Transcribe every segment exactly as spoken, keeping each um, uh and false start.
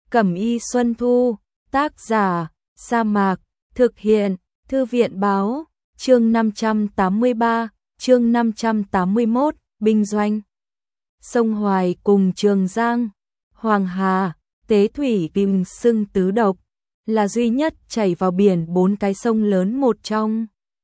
Cẩm y Xuân Thu, tác giả, Sa Mạc, thực hiện, Thư viện Báo, chương năm trăm tám mươi ba, chương năm trăm tám mươi mốt, binh doanh. Sông Hoài cùng Trường Giang, Hoàng Hà, Tế Thủy Kim xưng tứ độc, là duy nhất chảy vào biển bốn cái sông lớn một trong.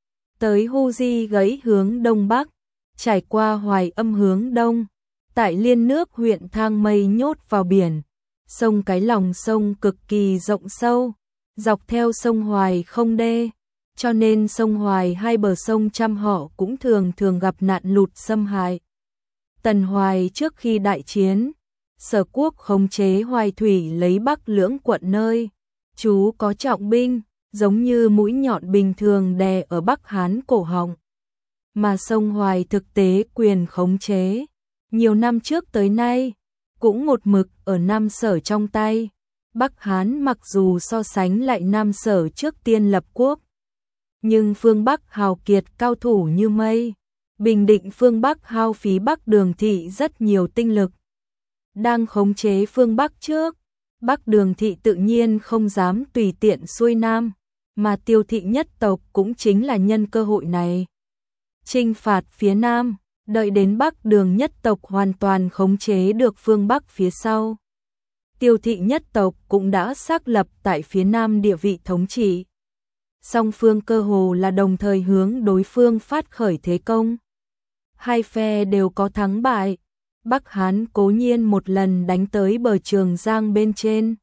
Tới Hu Di gãy hướng đông bắc, trải qua Hoài Âm hướng đông, tại Liên Nước huyện Thang Mây nhốt vào biển. Sông cái lòng sông cực kỳ rộng sâu, dọc theo sông Hoài không đê, cho nên sông Hoài hai bờ sông trăm họ cũng thường thường gặp nạn lụt xâm hại. Tần Hoài trước khi đại chiến, Sở Quốc khống chế Hoài Thủy lấy Bắc lưỡng quận nơi chú có trọng binh, giống như mũi nhọn bình thường đè ở Bắc Hán cổ họng. Mà sông Hoài thực tế quyền khống chế, nhiều năm trước tới nay, cũng một mực ở Nam Sở trong tay. Bắc Hán mặc dù so sánh lại Nam Sở trước tiên lập quốc, nhưng phương Bắc hào kiệt cao thủ như mây, bình định phương Bắc hao phí Bắc Đường Thị rất nhiều tinh lực. Đang khống chế phương Bắc trước, Bắc Đường Thị tự nhiên không dám tùy tiện xuôi Nam, mà Tiêu Thị nhất tộc cũng chính là nhân cơ hội này chinh phạt phía Nam, đợi đến Bắc Đường nhất tộc hoàn toàn khống chế được phương Bắc phía sau. Tiêu Thị nhất tộc cũng đã xác lập tại phía Nam địa vị thống trị. Song phương cơ hồ là đồng thời hướng đối phương phát khởi thế công. Hai phe đều có thắng bại. Bắc Hán cố nhiên một lần đánh tới bờ Trường Giang bên trên,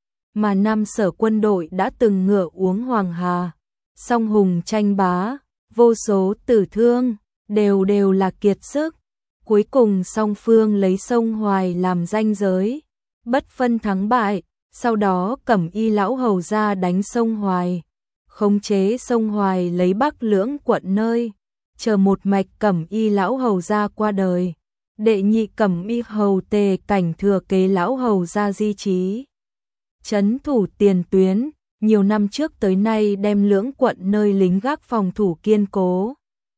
mà Nam Sở quân đội đã từng ngựa uống Hoàng Hà, song hùng tranh bá, vô số tử thương, đều đều là kiệt sức. Cuối cùng song phương lấy sông Hoài làm ranh giới, bất phân thắng bại. Sau đó Cẩm y lão hầu ra đánh sông Hoài, khống chế sông Hoài lấy Bắc lưỡng quận nơi, chờ một mạch Cẩm y lão hầu ra qua đời. Đệ nhị Cẩm y hầu Tề Cảnh thừa kế lão hầu ra di trí, trấn thủ tiền tuyến, nhiều năm trước tới nay đem lưỡng quận nơi lính gác phòng thủ kiên cố.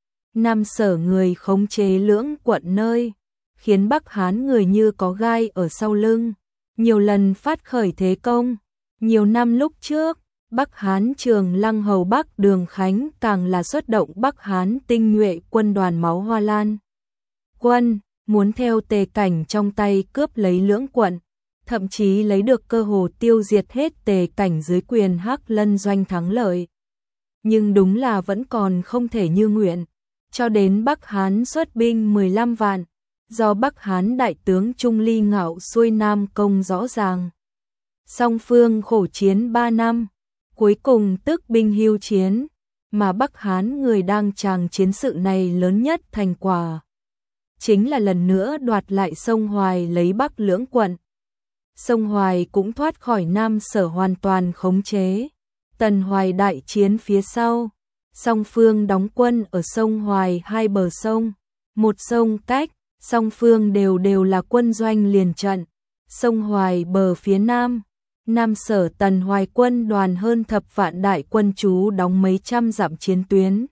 Nam Sở người khống chế lưỡng quận nơi, khiến Bắc Hán người như có gai ở sau lưng, nhiều lần phát khởi thế công. Nhiều năm lúc trước, Bắc Hán Trường Lăng hầu Bắc Đường Khánh càng là xuất động Bắc Hán tinh nhuệ quân đoàn máu hoa lan quân, muốn theo Tề Cảnh trong tay cướp lấy lưỡng quận, thậm chí lấy được cơ hồ tiêu diệt hết Tề Cảnh dưới quyền Hắc Lân doanh thắng lợi. Nhưng đúng là vẫn còn không thể như nguyện, cho đến Bắc Hán xuất binh mười lăm vạn, do Bắc Hán đại tướng Trung Ly Ngạo xuôi Nam công rõ ràng. Song phương khổ chiến ba năm, cuối cùng tức binh hưu chiến, mà Bắc Hán người đang tràng chiến sự này lớn nhất thành quả chính là lần nữa đoạt lại sông Hoài lấy Bắc lưỡng quận. Sông Hoài cũng thoát khỏi Nam Sở hoàn toàn khống chế. Tần Hoài đại chiến phía sau, song phương đóng quân ở sông Hoài hai bờ sông, một sông cách, song phương đều đều là quân doanh liền trận. Sông Hoài bờ phía Nam, Nam Sở Tần Hoài quân đoàn hơn thập vạn đại quân trú đóng mấy trăm dặm chiến tuyến.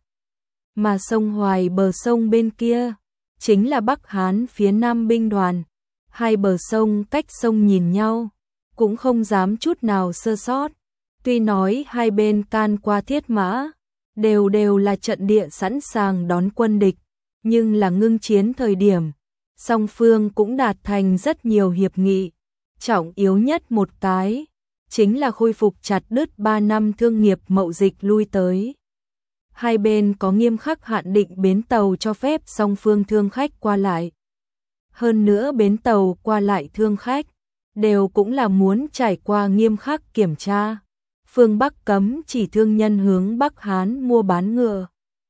Mà sông Hoài bờ sông bên kia, chính là Bắc Hán phía Nam binh đoàn. Hai bờ sông cách sông nhìn nhau, cũng không dám chút nào sơ sót. Tuy nói hai bên can qua thiết mã, đều đều là trận địa sẵn sàng đón quân địch, nhưng là ngưng chiến thời điểm, song phương cũng đạt thành rất nhiều hiệp nghị. Trọng yếu nhất một cái, chính là khôi phục chặt đứt ba năm thương nghiệp mậu dịch lui tới. Hai bên có nghiêm khắc hạn định bến tàu cho phép song phương thương khách qua lại. Hơn nữa bến tàu qua lại thương khách, đều cũng là muốn trải qua nghiêm khắc kiểm tra. Phương Bắc cấm chỉ thương nhân hướng Bắc Hán mua bán ngựa,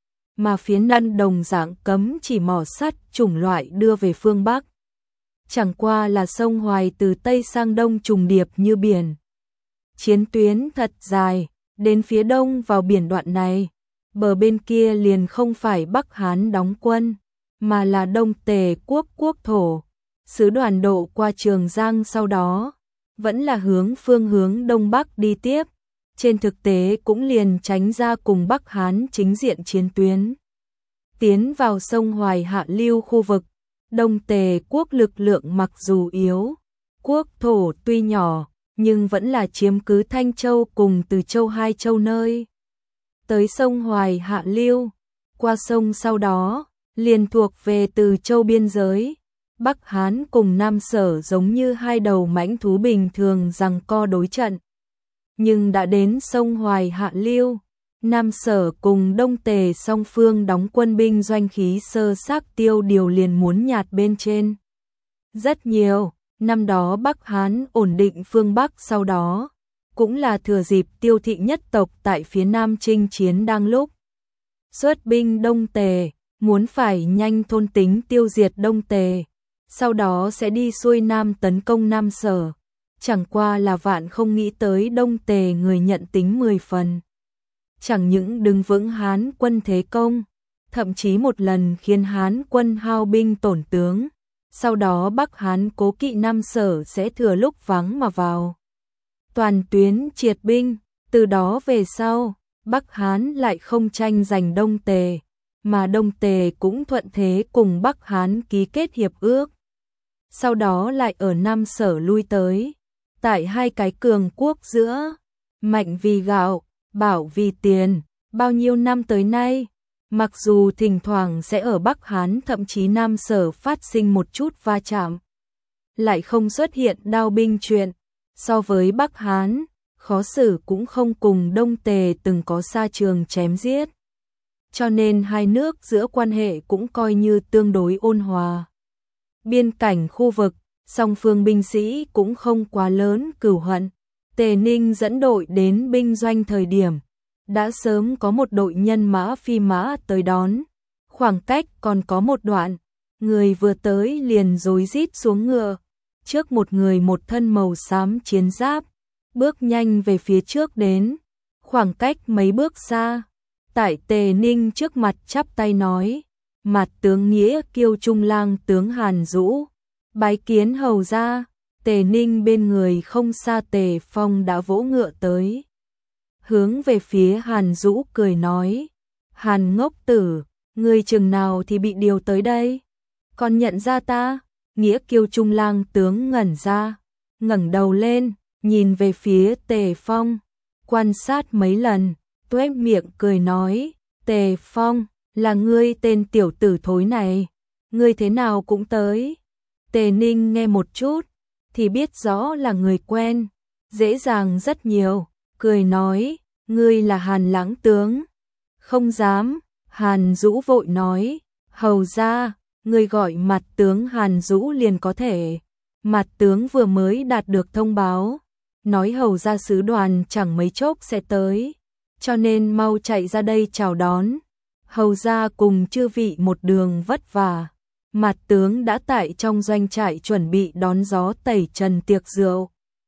mà phía Nam đồng dạng cấm chỉ mỏ sắt chủng loại đưa về phương Bắc. Chẳng qua là sông Hoài từ Tây sang Đông trùng điệp như biển. Chiến tuyến thật dài, đến phía đông vào biển đoạn này, bờ bên kia liền không phải Bắc Hán đóng quân, mà là Đông Tề quốc quốc thổ. Sứ đoàn độ qua Trường Giang sau đó, vẫn là hướng phương hướng Đông Bắc đi tiếp. Trên thực tế cũng liền tránh ra cùng Bắc Hán chính diện chiến tuyến. Tiến vào sông Hoài hạ lưu khu vực, Đông Tề quốc lực lượng mặc dù yếu, quốc thổ tuy nhỏ, nhưng vẫn là chiếm cứ Thanh Châu cùng Từ Châu hai châu nơi. Tới sông Hoài hạ lưu, qua sông sau đó, liền thuộc về Từ Châu biên giới. Bắc Hán cùng Nam Sở giống như hai đầu mãnh thú bình thường giằng co đối trận. Nhưng đã đến sông Hoài hạ lưu, Nam Sở cùng Đông Tề song phương đóng quân binh doanh khí sơ xác Tiêu điều liền muốn nhạt bên trên. Rất nhiều, năm đó Bắc Hán ổn định phương Bắc sau đó, cũng là thừa dịp Tiêu thị nhất tộc tại phía Nam chinh chiến đang lúc. Xuất binh Đông Tề, muốn phải nhanh thôn tính tiêu diệt Đông Tề, sau đó sẽ đi xuôi Nam tấn công Nam Sở. Chẳng qua là vạn không nghĩ tới Đông Tề người nhận tính mười phần. Chẳng những đứng vững Hán quân thế công, thậm chí một lần khiến Hán quân hao binh tổn tướng. Sau đó Bắc Hán cố kỵ Nam Sở sẽ thừa lúc vắng mà vào. Toàn tuyến triệt binh, từ đó về sau, Bắc Hán lại không tranh giành Đông Tề, mà Đông Tề cũng thuận thế cùng Bắc Hán ký kết hiệp ước. Sau đó lại ở Nam Sở lui tới, tại hai cái cường quốc giữa, mạnh vì gạo, bảo vì tiền, bao nhiêu năm tới nay, mặc dù thỉnh thoảng sẽ ở Bắc Hán thậm chí Nam Sở phát sinh một chút va chạm, lại không xuất hiện đao binh chuyện. So với Bắc Hán, khó xử cũng không cùng Đông Tề từng có xa trường chém giết. Cho nên hai nước giữa quan hệ cũng coi như tương đối ôn hòa. Biên cảnh khu vực, song phương binh sĩ cũng không quá lớn cửu hận. Tề Ninh dẫn đội đến binh doanh thời điểm, đã sớm có một đội nhân mã phi mã tới đón. Khoảng cách còn có một đoạn, người vừa tới liền rối rít xuống ngựa. Trước một người một thân màu xám chiến giáp, bước nhanh về phía trước đến, khoảng cách mấy bước xa, tại Tề Ninh trước mặt chắp tay nói, mặt tướng Nghĩa Kiêu Trung Lang tướng Hàn Dũ, bái kiến hầu gia. Tề Ninh bên người không xa Tề Phong đã vỗ ngựa tới, hướng về phía Hàn Dũ cười nói, Hàn ngốc tử, ngươi chừng nào thì bị điều tới đây, còn nhận ra ta? Nghĩa Kiêu Trung Lang tướng ngẩn ra, ngẩng đầu lên, nhìn về phía Tề Phong, quan sát mấy lần, tuét miệng cười nói, Tề Phong, là ngươi tên tiểu tử thối này, ngươi thế nào cũng tới. Tề Ninh nghe một chút, thì biết rõ là người quen, dễ dàng rất nhiều, cười nói, ngươi là Hàn Lãng tướng. Không dám, Hàn Dũ vội nói, hầu ra, người gọi mặt tướng Hàn Dũ liền có thể. Mặt tướng vừa mới đạt được thông báo, nói hầu ra sứ đoàn chẳng mấy chốc sẽ tới, cho nên mau chạy ra đây chào đón. Hầu ra cùng chư vị một đường vất vả. Mặt tướng đã tại trong doanh trại chuẩn bị đón gió tẩy trần tiệc rượu.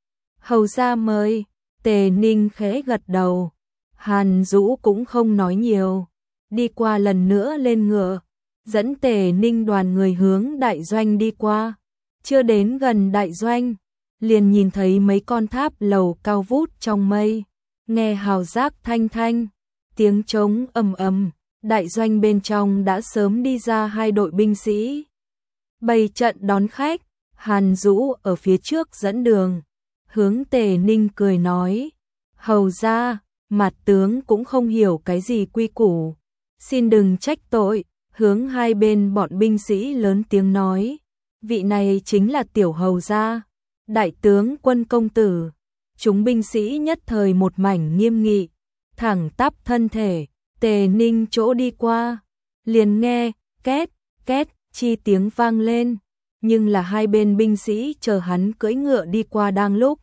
Hầu ra mời. Tề Ninh khẽ gật đầu. Hàn Dũ cũng không nói nhiều, đi qua lần nữa lên ngựa, dẫn Tề Ninh đoàn người hướng đại doanh đi qua. Chưa đến gần đại doanh, liền nhìn thấy mấy con tháp lầu cao vút trong mây, nghe hào giác thanh thanh, tiếng trống ầm ầm. Đại doanh bên trong đã sớm đi ra hai đội binh sĩ, bày trận đón khách. Hàn Dũ ở phía trước dẫn đường, hướng Tề Ninh cười nói, hầu ra, mặt tướng cũng không hiểu cái gì quy củ, xin đừng trách tội. Hướng hai bên bọn binh sĩ lớn tiếng nói, vị này chính là tiểu hầu gia, đại tướng Quân công tử. Chúng binh sĩ nhất thời một mảnh nghiêm nghị, thẳng tắp thân thể. Tề Ninh chỗ đi qua, liền nghe két két chi tiếng vang lên, nhưng là hai bên binh sĩ chờ hắn cưỡi ngựa đi qua đang lúc,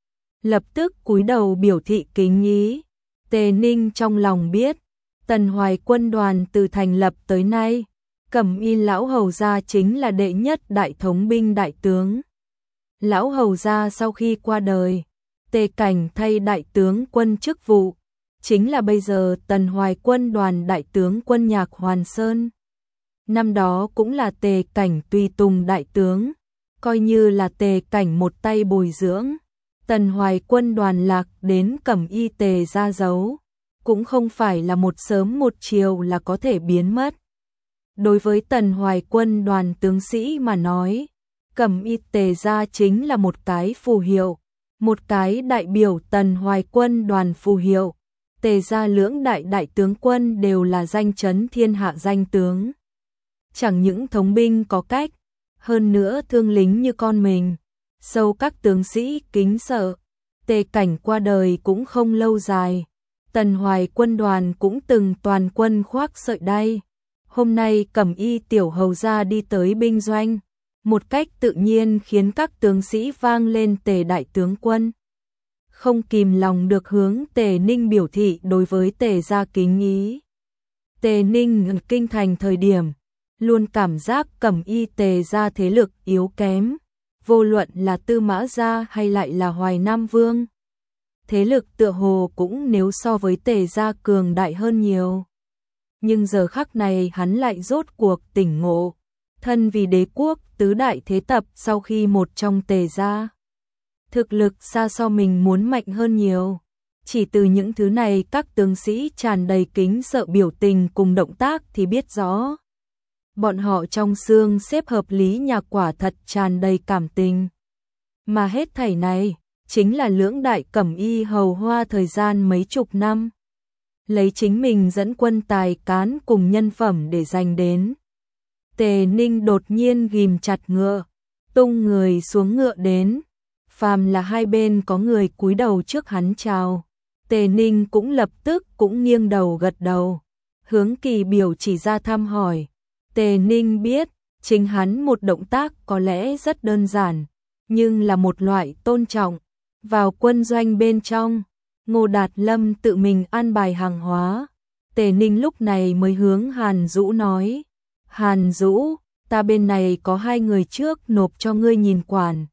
lập tức cúi đầu biểu thị kính ý. Tề Ninh trong lòng biết, Tần Hoài quân đoàn từ thành lập tới nay, Cẩm Y lão hầu gia chính là đệ nhất đại thống binh đại tướng. Lão hầu gia sau khi qua đời, Tề Cảnh thay đại tướng quân chức vụ, chính là bây giờ Tần Hoài quân đoàn đại tướng quân Nhạc Hoàn Sơn. Năm đó cũng là Tề Cảnh tùy tùng đại tướng, coi như là Tề Cảnh một tay bồi dưỡng. Tần Hoài quân đoàn lạc đến Cẩm Y Tề gia giấu, cũng không phải là một sớm một chiều là có thể biến mất. Đối với Tần Hoài quân đoàn tướng sĩ mà nói, Cẩm Y Tề gia chính là một cái phù hiệu, một cái đại biểu Tần Hoài quân đoàn phù hiệu, Tề gia lưỡng đại đại tướng quân đều là danh chấn thiên hạ danh tướng. Chẳng những thống binh có cách, hơn nữa thương lính như con mình, sâu các tướng sĩ kính sợ. Tề Cảnh qua đời cũng không lâu dài, Tần Hoài quân đoàn cũng từng toàn quân khoác sợi đay. Hôm nay Cẩm Y tiểu hầu gia đi tới binh doanh, một cách tự nhiên khiến các tướng sĩ vang lên Tề đại tướng quân. Không kìm lòng được hướng Tề Ninh biểu thị đối với Tề gia kính ý. Tề Ninh ở kinh thành thời điểm, luôn cảm giác Cẩm Y Tề gia thế lực yếu kém, vô luận là Tư Mã gia hay lại là Hoài Nam Vương. Thế lực tựa hồ cũng nếu so với Tề gia cường đại hơn nhiều. Nhưng giờ khắc này hắn lại rốt cuộc tỉnh ngộ, thân vì đế quốc tứ đại thế tập sau khi một trong Tề gia. Thực lực xa so mình muốn mạnh hơn nhiều. Chỉ từ những thứ này các tướng sĩ tràn đầy kính sợ biểu tình cùng động tác thì biết rõ. Bọn họ trong xương xếp hợp lý nhà quả thật tràn đầy cảm tình. Mà hết thảy này, chính là lưỡng đại Cẩm Y hầu hoa thời gian mấy chục năm. Lấy chính mình dẫn quân tài cán cùng nhân phẩm để giành đến. Tề Ninh đột nhiên ghim chặt ngựa, tung người xuống ngựa đến. Phàm là hai bên có người cúi đầu trước hắn chào, Tề Ninh cũng lập tức cũng nghiêng đầu gật đầu, hướng Kỳ biểu chỉ ra thăm hỏi. Tề Ninh biết, chính hắn một động tác có lẽ rất đơn giản, nhưng là một loại tôn trọng. Vào quân doanh bên trong, Ngô Đạt Lâm tự mình an bài hàng hóa. Tề Ninh lúc này mới hướng Hàn Dũ nói, Hàn Dũ, ta bên này có hai người trước nộp cho ngươi nhìn quản.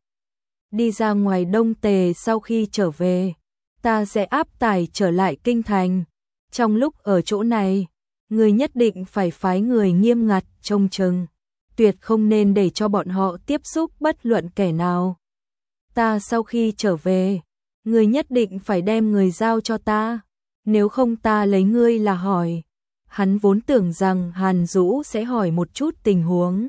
Đi ra ngoài Đông Tề sau khi trở về, ta sẽ áp tải trở lại kinh thành. Trong lúc ở chỗ này, ngươi nhất định phải phái người nghiêm ngặt trông chừng, tuyệt không nên để cho bọn họ tiếp xúc bất luận kẻ nào. Ta sau khi trở về, ngươi nhất định phải đem người giao cho ta, nếu không ta lấy ngươi là hỏi. Hắn vốn tưởng rằng Hàn Dũ sẽ hỏi một chút tình huống.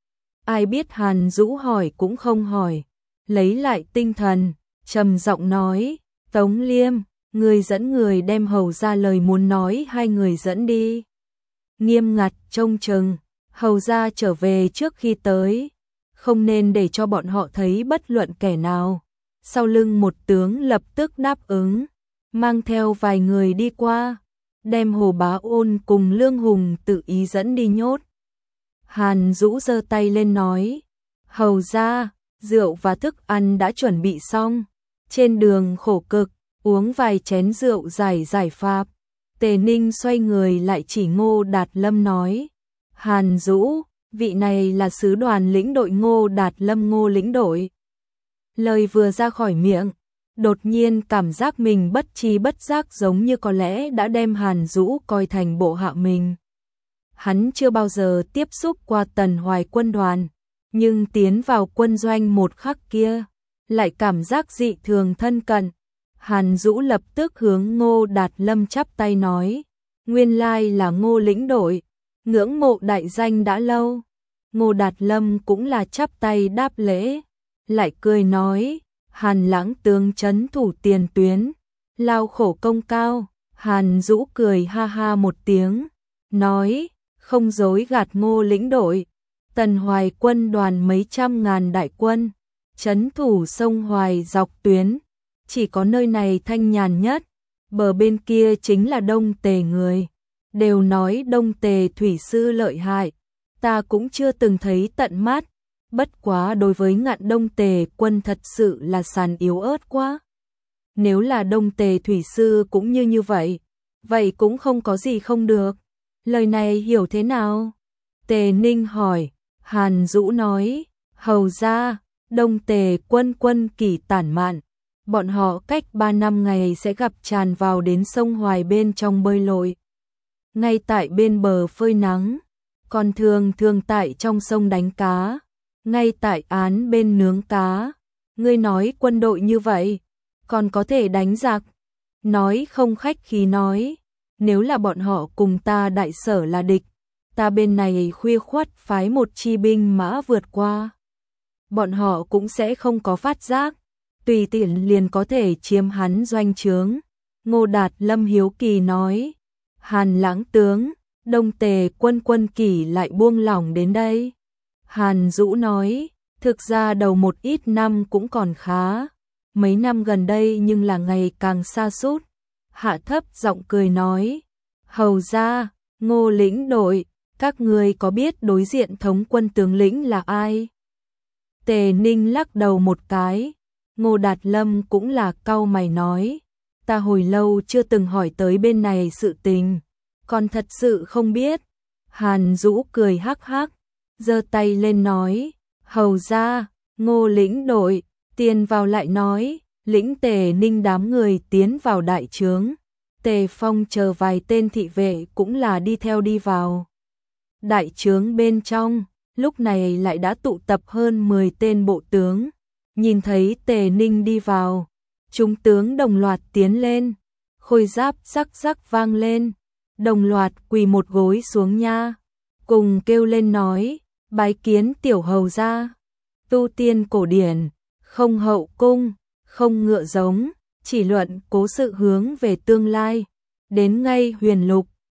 Ai biết Hàn Dũ hỏi cũng không hỏi, lấy lại tinh thần, trầm giọng nói, Tống Liêm, người dẫn người đem hầu ra lời muốn nói hai người dẫn đi. Nghiêm ngặt trông chừng, hầu ra trở về trước khi tới, không nên để cho bọn họ thấy bất luận kẻ nào. Sau lưng một tướng lập tức đáp ứng, mang theo vài người đi qua, đem Hồ Bá Ôn cùng Lương Hùng tự ý dẫn đi nhốt. Hàn Dũ giơ tay lên nói, hầu ra, rượu và thức ăn đã chuẩn bị xong, trên đường khổ cực, uống vài chén rượu giải giải pháp. Tề Ninh xoay người lại chỉ Ngô Đạt Lâm nói, Hàn Dũ, vị này là sứ đoàn lĩnh đội Ngô Đạt Lâm Ngô lĩnh đội. Lời vừa ra khỏi miệng, đột nhiên cảm giác mình bất tri bất giác giống như có lẽ đã đem Hàn Dũ coi thành bộ hạ mình. Hắn chưa bao giờ tiếp xúc qua Tần Hoài quân đoàn, nhưng tiến vào quân doanh một khắc kia, lại cảm giác dị thường thân cận. Hàn Dũ lập tức hướng Ngô Đạt Lâm chắp tay nói, nguyên lai là Ngô lĩnh đội, ngưỡng mộ đại danh đã lâu. Ngô Đạt Lâm cũng là chắp tay đáp lễ, lại cười nói, Hàn lãng tướng trấn thủ tiền tuyến, lao khổ công cao. Hàn Dũ cười ha ha một tiếng, nói, không dối gạt Ngô lĩnh đội, Tần Hoài quân đoàn mấy trăm ngàn đại quân, trấn thủ sông Hoài dọc tuyến, chỉ có nơi này thanh nhàn nhất, bờ bên kia chính là Đông Tề người, đều nói Đông Tề thủy sư lợi hại, ta cũng chưa từng thấy tận mắt, bất quá đối với ngạn Đông Tề quân thật sự là sàn yếu ớt quá. Nếu là Đông Tề thủy sư cũng như như vậy, vậy cũng không có gì không được. Lời này hiểu thế nào? Tề Ninh hỏi. Hàn Dũ nói, hầu ra, Đông Tề quân quân kỳ tản mạn, bọn họ cách ba năm ngày sẽ gặp tràn vào đến sông Hoài bên trong bơi lội. Ngay tại bên bờ phơi nắng, còn thường thường tại trong sông đánh cá, ngay tại án bên nướng cá. Ngươi nói quân đội như vậy, còn có thể đánh giặc. Nói không khách khí nói, nếu là bọn họ cùng ta đại sở là địch, ta bên này khuya khoắt phái một chi binh mã vượt qua, bọn họ cũng sẽ không có phát giác. tùy tiện liền có thể chiếm hắn doanh trướng. Ngô Đạt Lâm hiếu kỳ nói, Hàn Lãng tướng, Đông Tề quân quân kỷ lại buông lỏng đến đây. Hàn Dũ nói, thực ra đầu một ít năm cũng còn khá, mấy năm gần đây nhưng là ngày càng sa sút. Hạ thấp giọng cười nói, hầu ra, Ngô lĩnh đội, các người có biết đối diện thống quân tướng lĩnh là ai? Tề Ninh lắc đầu một cái. Ngô Đạt Lâm cũng là cau mày nói, ta hồi lâu chưa từng hỏi tới bên này sự tình, còn thật sự không biết. Hàn Dũ cười hắc hắc, giơ tay lên nói, hầu ra, Ngô lĩnh đội, tiền vào lại nói. Lĩnh Tề Ninh đám người tiến vào đại trướng, Tề Phong chờ vài tên thị vệ cũng là đi theo đi vào. Đại trướng bên trong, lúc này lại đã tụ tập hơn mười tên bộ tướng, nhìn thấy Tề Ninh đi vào, chúng tướng đồng loạt tiến lên, khôi giáp rắc rắc vang lên, đồng loạt quỳ một gối xuống nha, cùng kêu lên nói, bái kiến tiểu hầu gia, tu tiên cổ điển, không hậu cung, không ngựa giống, chỉ luận cố sự hướng về tương lai, đến ngay huyền lục,